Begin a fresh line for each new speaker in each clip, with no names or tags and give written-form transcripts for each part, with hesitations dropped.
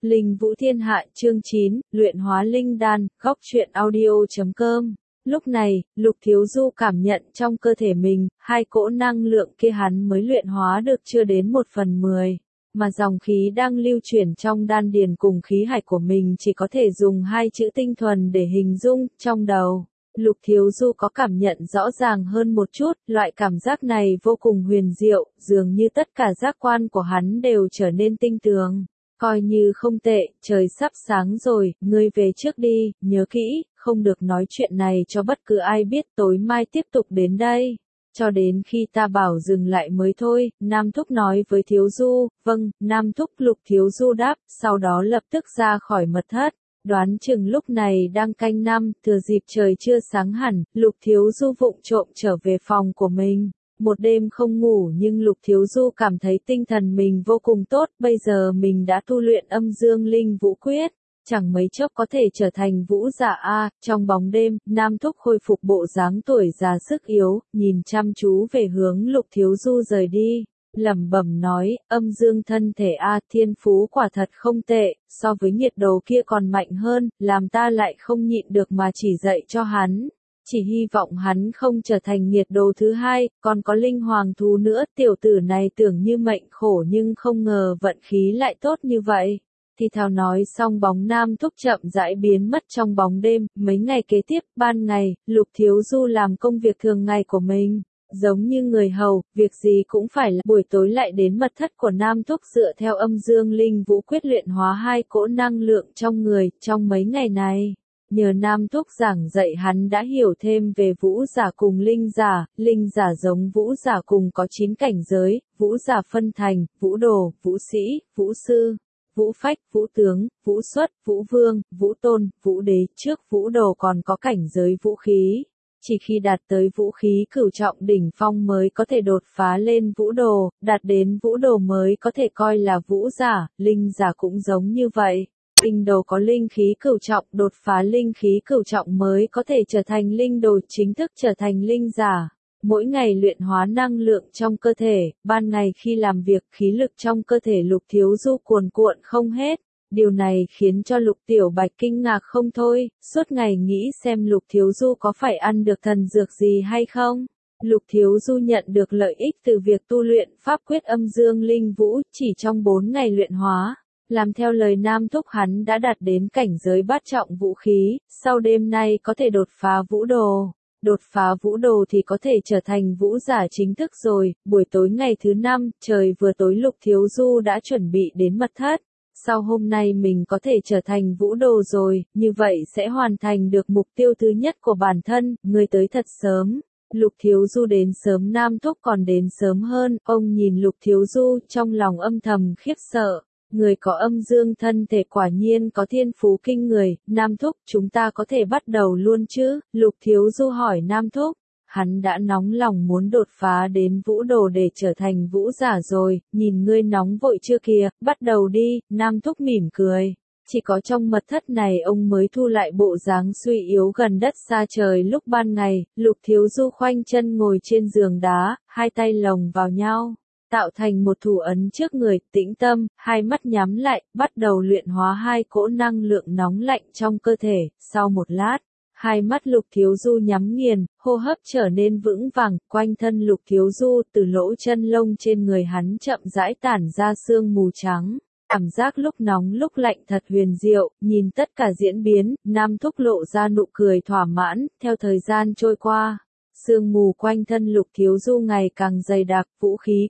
Linh Vũ Thiên Hạ chương 9, luyện hóa linh đan, góc truyện audio.com. Lúc này, Lục Thiếu Du cảm nhận trong cơ thể mình, hai cỗ năng lượng kia hắn mới luyện hóa được chưa đến 1/10, mà dòng khí đang lưu chuyển trong đan điền cùng khí hải của mình chỉ có thể dùng hai chữ tinh thuần để hình dung. Trong đầu, Lục Thiếu Du có cảm nhận rõ ràng hơn một chút, loại cảm giác này vô cùng huyền diệu, dường như tất cả giác quan của hắn đều trở nên tinh tường. Coi như không tệ, trời sắp sáng rồi, ngươi về trước đi, nhớ kỹ, không được nói chuyện này cho bất cứ ai biết, tối mai tiếp tục đến đây. Cho đến khi ta bảo dừng lại mới thôi, Nam Thúc nói với Thiếu Du. Vâng, Nam Thúc. Lục Thiếu Du đáp, sau đó lập tức ra khỏi mật thất. Đoán chừng lúc này đang canh năm, thừa dịp trời chưa sáng hẳn, Lục Thiếu Du vụng trộm trở về phòng của mình. Một đêm không ngủ nhưng Lục Thiếu Du cảm thấy tinh thần mình vô cùng tốt, bây giờ mình đã tu luyện âm dương linh vũ quyết, chẳng mấy chốc có thể trở thành vũ giả a. Trong bóng đêm, Nam Thúc khôi phục bộ dáng tuổi già sức yếu, nhìn chăm chú về hướng Lục Thiếu Du rời đi, lẩm bẩm nói, âm dương thân thể a, thiên phú quả thật không tệ, so với nhiệt đồ kia còn mạnh hơn, làm ta lại không nhịn được mà chỉ dạy cho hắn. Chỉ hy vọng hắn không trở thành nghiệt đồ thứ hai, còn có linh hoàng thú nữa, tiểu tử này tưởng như mệnh khổ nhưng không ngờ vận khí lại tốt như vậy. Thì thào nói xong bóng Nam Thúc chậm rãi biến mất trong bóng đêm. Mấy ngày kế tiếp, ban ngày, Lục Thiếu Du làm công việc thường ngày của mình. Giống như người hầu, việc gì cũng phải là buổi tối lại đến mật thất của Nam Thúc dựa theo âm dương linh vũ quyết luyện hóa hai cỗ năng lượng trong người. Trong mấy ngày này, nhờ Nam Thúc giảng dạy hắn đã hiểu thêm về vũ giả cùng linh giả giống vũ giả cùng có 9 cảnh giới, vũ giả phân thành, vũ đồ, vũ sĩ, vũ sư, vũ phách, vũ tướng, vũ xuất, vũ vương, vũ tôn, vũ đế, trước vũ đồ còn có cảnh giới vũ khí. Chỉ khi đạt tới vũ khí cửu trọng đỉnh phong mới có thể đột phá lên vũ đồ, đạt đến vũ đồ mới có thể coi là vũ giả, linh giả cũng giống như vậy. Linh đồ có linh khí cửu trọng, đột phá linh khí cửu trọng mới có thể trở thành linh đồ, chính thức trở thành linh giả. Mỗi ngày luyện hóa năng lượng trong cơ thể, ban ngày khi làm việc khí lực trong cơ thể Lục Thiếu Du cuồn cuộn không hết. Điều này khiến cho Lục Tiểu Bạch kinh ngạc không thôi, suốt ngày nghĩ xem Lục Thiếu Du có phải ăn được thần dược gì hay không. Lục Thiếu Du nhận được lợi ích từ việc tu luyện pháp quyết âm dương linh vũ, chỉ trong 4 ngày luyện hóa. Làm theo lời Nam Thúc hắn đã đạt đến cảnh giới bát trọng vũ khí, sau đêm nay có thể đột phá vũ đồ. Đột phá vũ đồ thì có thể trở thành vũ giả chính thức rồi. Buổi tối ngày thứ 5, trời vừa tối Lục Thiếu Du đã chuẩn bị đến mật thất. Sau hôm nay mình có thể trở thành vũ đồ rồi, như vậy sẽ hoàn thành được mục tiêu thứ nhất của bản thân. Người tới thật sớm. Lục Thiếu Du đến sớm, Nam Thúc còn đến sớm hơn. Ông nhìn Lục Thiếu Du trong lòng âm thầm khiếp sợ. Người có âm dương thân thể quả nhiên có thiên phú kinh người. Nam Thúc, chúng ta có thể bắt đầu luôn chứ? Lục Thiếu Du hỏi Nam Thúc. Hắn đã nóng lòng muốn đột phá đến vũ đồ để trở thành vũ giả rồi, nhìn ngươi nóng vội chưa kìa, bắt đầu đi. Nam Thúc mỉm cười. Chỉ có trong mật thất này ông mới thu lại bộ dáng suy yếu gần đất xa trời lúc ban ngày. Lục Thiếu Du khoanh chân ngồi trên giường đá, hai tay lồng vào nhau, tạo thành một thủ ấn trước người, tĩnh tâm, hai mắt nhắm lại, bắt đầu luyện hóa hai cỗ năng lượng nóng lạnh trong cơ thể. Sau một lát, hai mắt Lục Thiếu Du nhắm nghiền, hô hấp trở nên vững vàng, quanh thân Lục Thiếu Du từ lỗ chân lông trên người hắn chậm rãi tản ra sương mù trắng. Cảm giác lúc nóng lúc lạnh thật huyền diệu, nhìn tất cả diễn biến, Nam Thúc lộ ra nụ cười thỏa mãn. Theo thời gian trôi qua, sương mù quanh thân Lục Thiếu Du ngày càng dày đặc. Vũ khí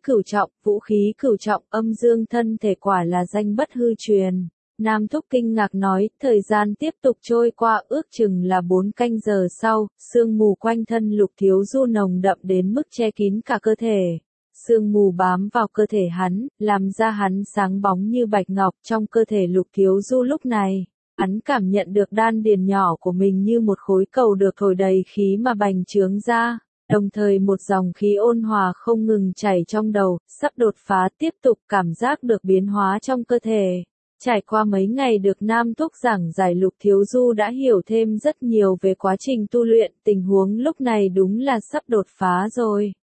cửu trọng, âm dương thân thể quả là danh bất hư truyền. Nam Thúc kinh ngạc nói, thời gian tiếp tục trôi qua, ước chừng là 4 canh giờ sau, sương mù quanh thân Lục Thiếu Du nồng đậm đến mức che kín cả cơ thể. Sương mù bám vào cơ thể hắn, làm da hắn sáng bóng như bạch ngọc. Trong cơ thể Lục Thiếu Du lúc này, hắn cảm nhận được đan điền nhỏ của mình như một khối cầu được thổi đầy khí mà bành trướng ra. Đồng thời một dòng khí ôn hòa không ngừng chảy trong đầu, sắp đột phá tiếp tục cảm giác được biến hóa trong cơ thể. Trải qua mấy ngày được Nam Thúc giảng giải, Lục Thiếu Du đã hiểu thêm rất nhiều về quá trình tu luyện, tình huống lúc này đúng là sắp đột phá rồi.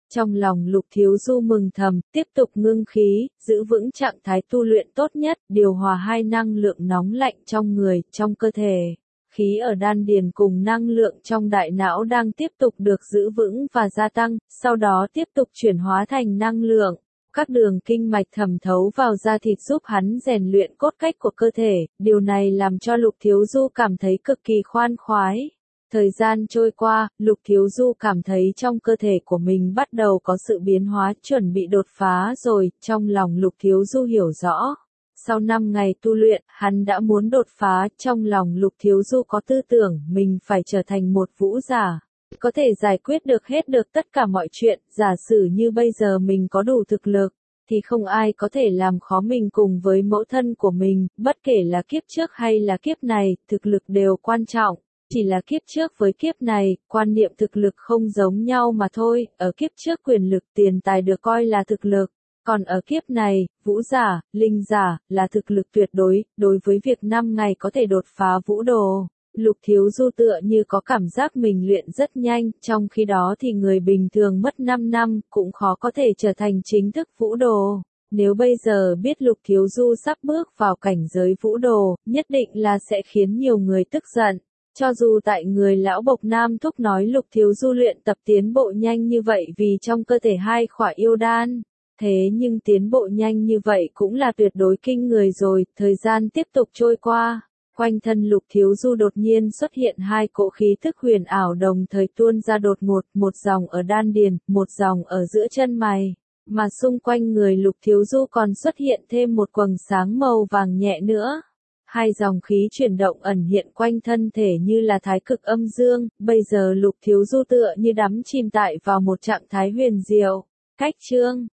Trong lòng Lục Thiếu Du mừng thầm, tiếp tục ngưng khí, giữ vững trạng thái tu luyện tốt nhất, điều hòa hai năng lượng nóng lạnh trong người, trong cơ thể. Khí ở đan điền cùng năng lượng trong đại não đang tiếp tục được giữ vững và gia tăng, sau đó tiếp tục chuyển hóa thành năng lượng. Các đường kinh mạch thẩm thấu vào da thịt giúp hắn rèn luyện cốt cách của cơ thể, điều này làm cho Lục Thiếu Du cảm thấy cực kỳ khoan khoái. Thời gian trôi qua, Lục Thiếu Du cảm thấy trong cơ thể của mình bắt đầu có sự biến hóa, chuẩn bị đột phá rồi, trong lòng Lục Thiếu Du hiểu rõ. Sau 5 ngày tu luyện, hắn đã muốn đột phá, trong lòng Lục Thiếu Du có tư tưởng mình phải trở thành một vũ giả. Có thể giải quyết được tất cả mọi chuyện, giả sử như bây giờ mình có đủ thực lực, thì không ai có thể làm khó mình cùng với mẫu thân của mình, bất kể là kiếp trước hay là kiếp này, thực lực đều quan trọng. Chỉ là kiếp trước với kiếp này, quan niệm thực lực không giống nhau mà thôi, ở kiếp trước quyền lực tiền tài được coi là thực lực, còn ở kiếp này, vũ giả, linh giả, là thực lực tuyệt đối, đối với việc 5 ngày có thể đột phá vũ đồ. Lục Thiếu Du tựa như có cảm giác mình luyện rất nhanh, trong khi đó thì người bình thường mất 5 năm, cũng khó có thể trở thành chính thức vũ đồ. Nếu bây giờ biết Lục Thiếu Du sắp bước vào cảnh giới vũ đồ, nhất định là sẽ khiến nhiều người tức giận. Cho dù tại người lão bộc Nam Thúc nói Lục Thiếu Du luyện tập tiến bộ nhanh như vậy vì trong cơ thể hai khỏa yêu đan. Thế nhưng tiến bộ nhanh như vậy cũng là tuyệt đối kinh người rồi, thời gian tiếp tục trôi qua. Quanh thân Lục Thiếu Du đột nhiên xuất hiện hai cỗ khí thức huyền ảo đồng thời tuôn ra đột ngột, một dòng ở đan điền, một dòng ở giữa chân mày. Mà xung quanh người Lục Thiếu Du còn xuất hiện thêm một quầng sáng màu vàng nhẹ nữa. Hai dòng khí chuyển động ẩn hiện quanh thân thể như là thái cực âm dương, bây giờ Lục Thiếu Du tựa như đắm chìm tại vào một trạng thái huyền diệu. Cách chương